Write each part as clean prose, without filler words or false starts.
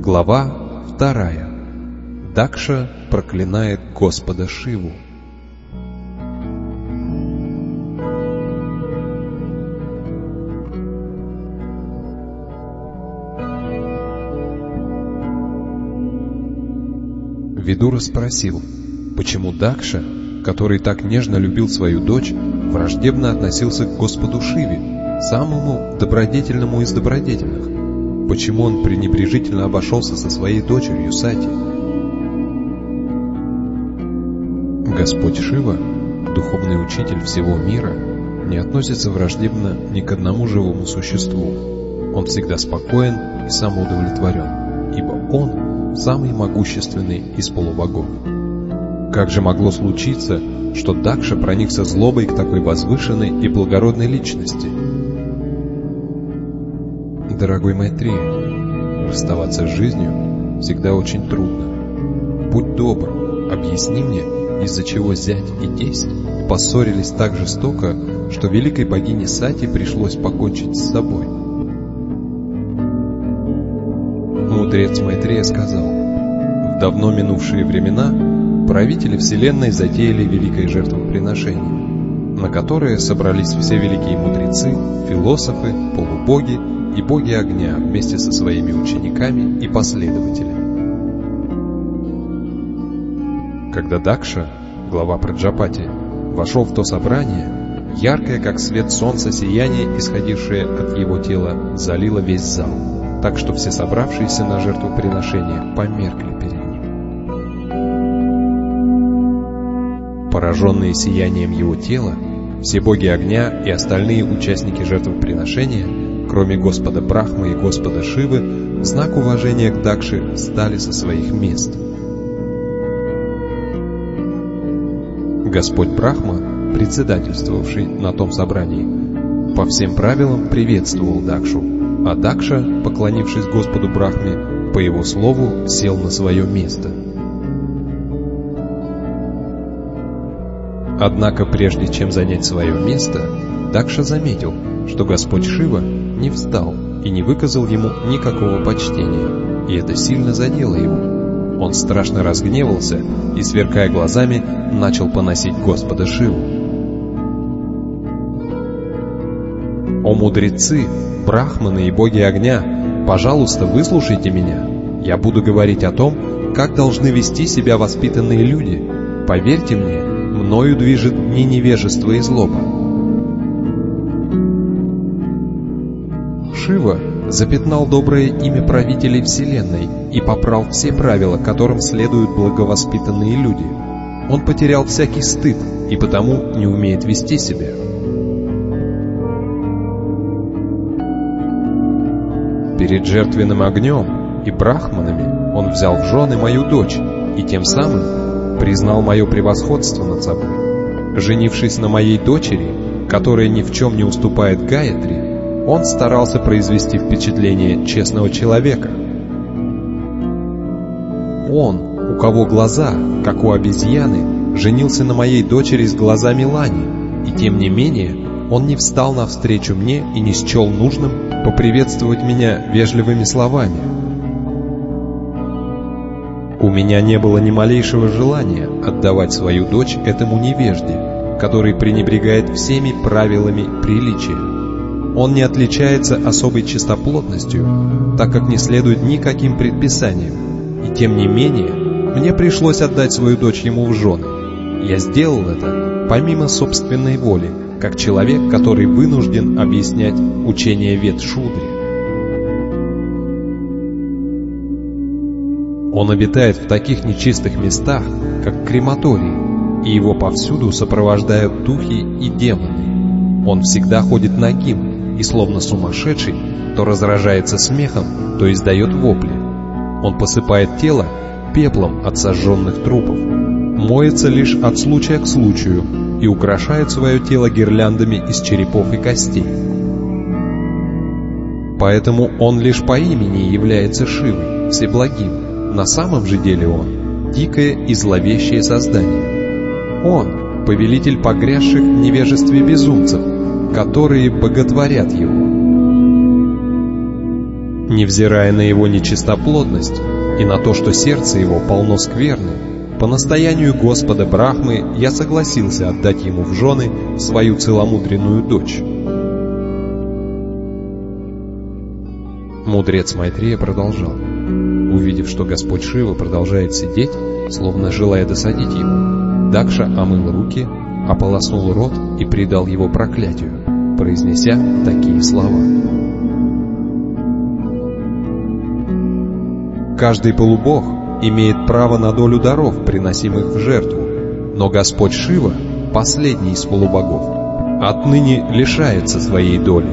Глава 2. Дакша проклинает Господа Шиву. Видура спросил, почему Дакша, который так нежно любил свою дочь, враждебно относился к Господу Шиве, самому добродетельному из добродетельных. Почему он пренебрежительно обошелся со своей дочерью Сати? Господь Шива, духовный учитель всего мира, не относится враждебно ни к одному живому существу. Он всегда спокоен и самоудовлетворен, ибо он самый могущественный из полубогов. Как же могло случиться, что Дакша проникся злобой к такой возвышенной и благородной личности? Дорогой Майтрея, расставаться с жизнью всегда очень трудно. Будь добр, объясни мне, из-за чего зять и тесть поссорились так жестоко, что великой богине Сати пришлось покончить с собой. Мудрец Майтрея сказал, в давно минувшие времена правители Вселенной затеяли великое жертвоприношение, на которое собрались все великие мудрецы, философы, полубоги и боги огня вместе со своими учениками и последователями. Когда Дакша, глава Праджапати, вошел в то собрание, яркое, как свет солнца, сияние, исходившее от его тела, залило весь зал, так что все собравшиеся на жертвоприношение померкли перед ним. Пораженные сиянием его тела, все боги огня и остальные участники жертвоприношения, кроме Господа Брахмы и Господа Шивы, в знак уважения к Дакше встали со своих мест. Господь Брахма, председательствовавший на том собрании, по всем правилам приветствовал Дакшу, а Дакша, поклонившись Господу Брахме, по его слову сел на свое место. Однако прежде чем занять свое место, Дакша заметил, что Господь Шива не встал и не выказал ему никакого почтения, и это сильно задело его. Он страшно разгневался и, сверкая глазами, начал поносить Господа Шиву. «О мудрецы, брахманы и боги огня, пожалуйста, выслушайте меня. Я буду говорить о том, как должны вести себя воспитанные люди. Поверьте мне, мною движет не невежество и злоба. Шива запятнал доброе имя правителей Вселенной и попрал все правила, которым следуют благовоспитанные люди. Он потерял всякий стыд и потому не умеет вести себя. Перед жертвенным огнем и брахманами он взял в жены мою дочь и тем самым признал мое превосходство над собой. Женившись на моей дочери, которая ни в чем не уступает Гаятри, он старался произвести впечатление честного человека. Он, у кого глаза, как у обезьяны, женился на моей дочери с глазами лани, и тем не менее он не встал навстречу мне и не счел нужным поприветствовать меня вежливыми словами. У меня не было ни малейшего желания отдавать свою дочь этому невежде, который пренебрегает всеми правилами приличия. Он не отличается особой чистоплотностью, так как не следует никаким предписаниям, и тем не менее мне пришлось отдать свою дочь ему в жены. Я сделал это помимо собственной воли, как человек, который вынужден объяснять учение Вед-шудри. Он обитает в таких нечистых местах, как крематории, и его повсюду сопровождают духи и демоны. Он всегда ходит нагим, и словно сумасшедший, то разражается смехом, то издает вопли. Он посыпает тело пеплом от сожженных трупов, моется лишь от случая к случаю и украшает свое тело гирляндами из черепов и костей. Поэтому он лишь по имени является Шивой, всеблагим. На самом же деле он — дикое и зловещее создание. Он — повелитель погрязших в невежестве безумцев, которые боготворят его. Невзирая на его нечистоплотность и на то, что сердце его полно скверны, по настоянию Господа Брахмы я согласился отдать ему в жены свою целомудренную дочь. Мудрец Майтрея продолжал. Увидев, что Господь Шива продолжает сидеть, словно желая досадить ему, Дакша омыл руки, ополоснул рот и предал его проклятию, произнеся такие слова. Каждый полубог имеет право на долю даров, приносимых в жертву, но Господь Шива, последний из полубогов, отныне лишается своей доли.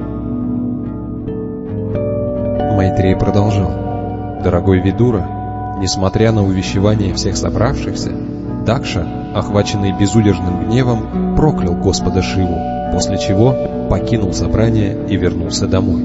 Майтрея продолжал. Дорогой Видура, несмотря на увещевание всех собравшихся, Дакша, охваченный безудержным гневом, проклял Господа Шиву, после чего покинул собрание и вернулся домой.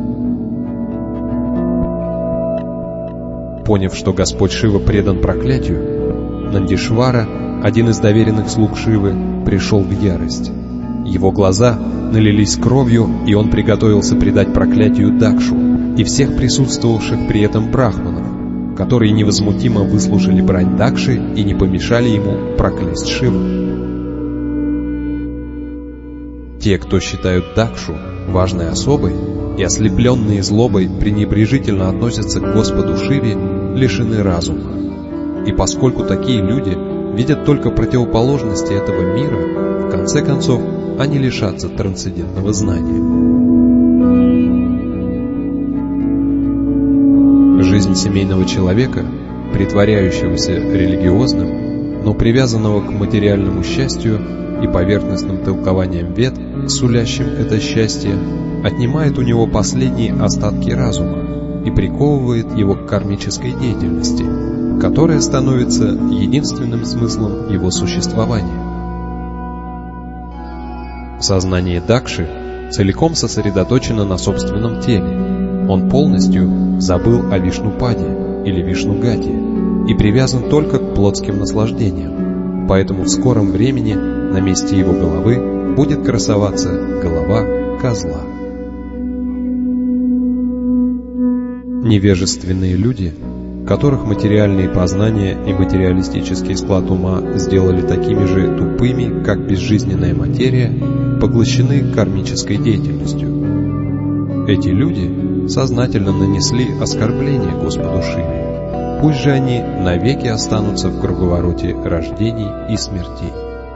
Поняв, что Господь Шива предан проклятию, Нандишвара, один из доверенных слуг Шивы, пришел в ярость. Его глаза налились кровью, и он приготовился предать проклятию Дакшу и всех присутствовавших при этом брахманов, которые невозмутимо выслушали брань Дакши и не помешали ему проклясть Шиву. Те, кто считают Дакшу важной особой и ослепленные злобой пренебрежительно относятся к Господу Шиве, лишены разума. И поскольку такие люди видят только противоположности этого мира, в конце концов они лишатся трансцендентного знания. Жизнь семейного человека, притворяющегося религиозным, но привязанного к материальному счастью и поверхностным толкованиям вед, сулящим это счастье, отнимает у него последние остатки разума и приковывает его к кармической деятельности, которая становится единственным смыслом его существования. Сознание Дакши целиком сосредоточено на собственном теле. Он полностью забыл о Вишнупаде или Вишнугате и привязан только к плотским наслаждениям. Поэтому в скором времени на месте его головы будет красоваться голова козла. Невежественные люди, которых материальные познания и материалистический склад ума сделали такими же тупыми, как безжизненная материя, поглощены кармической деятельностью. Эти люди сознательно нанесли оскорбление Господу Шиве. Пусть же они навеки останутся в круговороте рождений и смертей.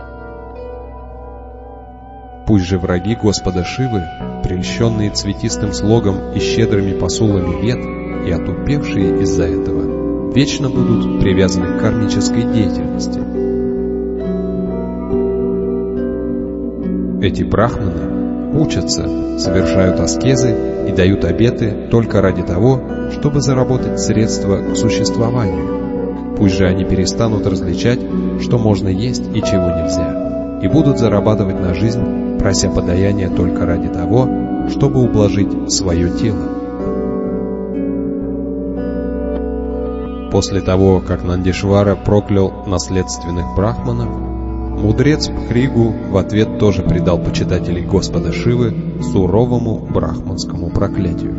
Пусть же враги Господа Шивы, прельщенные цветистым слогом и щедрыми посулами вед, и отупевшие из-за этого, вечно будут привязаны к кармической деятельности. Эти брахманы учатся, совершают аскезы и дают обеты только ради того, чтобы заработать средства к существованию. Пусть же они перестанут различать, что можно есть и чего нельзя, и будут зарабатывать на жизнь, прося подаяния только ради того, чтобы ублажить свое тело. После того, как Нандишвара проклял наследственных брахманов, мудрец Пхригу в ответ тоже предал почитателей Господа Шивы суровому брахманскому проклятию.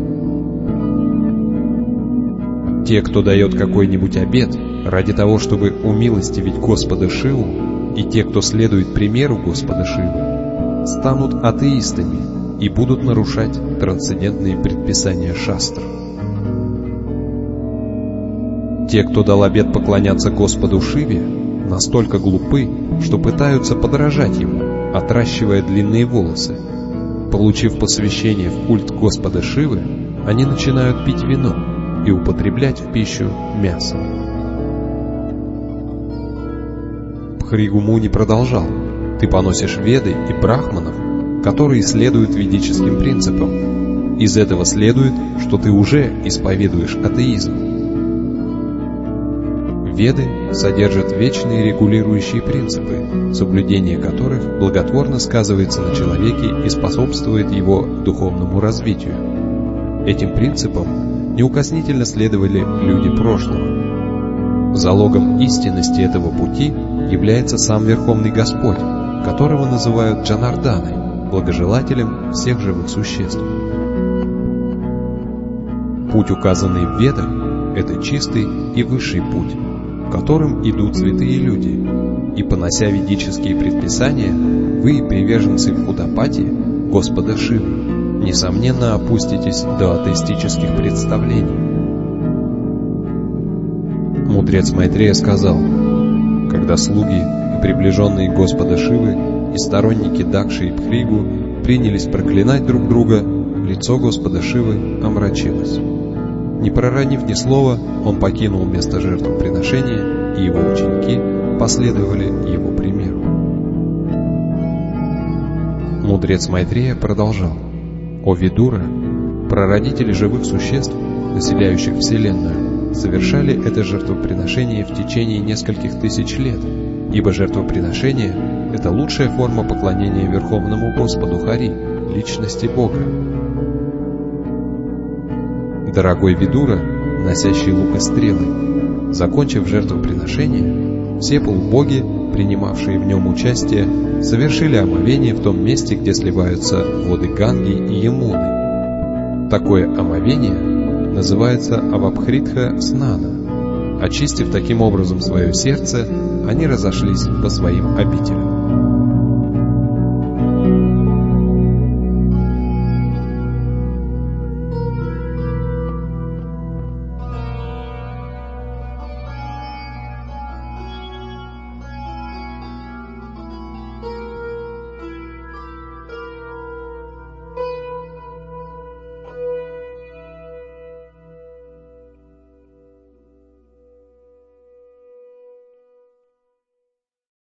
Те, кто дает какой-нибудь обет ради того, чтобы умилостивить Господа Шиву, и те, кто следует примеру Господа Шивы, станут атеистами и будут нарушать трансцендентные предписания шастр. Те, кто дал обет поклоняться Господу Шиве, настолько глупы, что пытаются подражать ему, отращивая длинные волосы. Получив посвящение в культ Господа Шивы, они начинают пить вино и употреблять в пищу мясо. Пхригу Муни продолжал: «Ты поносишь веды и брахманов, которые следуют ведическим принципам. Из этого следует, что ты уже исповедуешь атеизм. Веды содержат вечные регулирующие принципы, соблюдение которых благотворно сказывается на человеке и способствует его духовному развитию. Этим принципам неукоснительно следовали люди прошлого. Залогом истинности этого пути является сам Верховный Господь, которого называют Джанарданой, благожелателем всех живых существ. Путь, указанный в Ведах, это чистый и высший путь, которым идут святые люди, и, понося ведические предписания, вы, приверженцы Фудапати, Господа Шивы, несомненно опуститесь до атеистических представлений. Мудрец Майтрея сказал: когда слуги и приближенные Господа Шивы и сторонники Дакши и Пхригу принялись проклинать друг друга, лицо Господа Шивы омрачилось. Не проронив ни слова, он покинул место жертвоприношения, и его ученики последовали его примеру. Мудрец Майтрея продолжал: «О Видура, прародители живых существ, населяющих Вселенную, совершали это жертвоприношение в течение нескольких тысяч лет, ибо жертвоприношение – это лучшая форма поклонения Верховному Господу Хари, личности Бога. Дорогой Видура, носящий лук и стрелы, закончив жертвоприношение, все полубоги, принимавшие в нем участие, совершили омовение в том месте, где сливаются воды Ганги и Ямуны. Такое омовение называется Авабхритха Снана. Очистив таким образом свое сердце, они разошлись по своим обителям.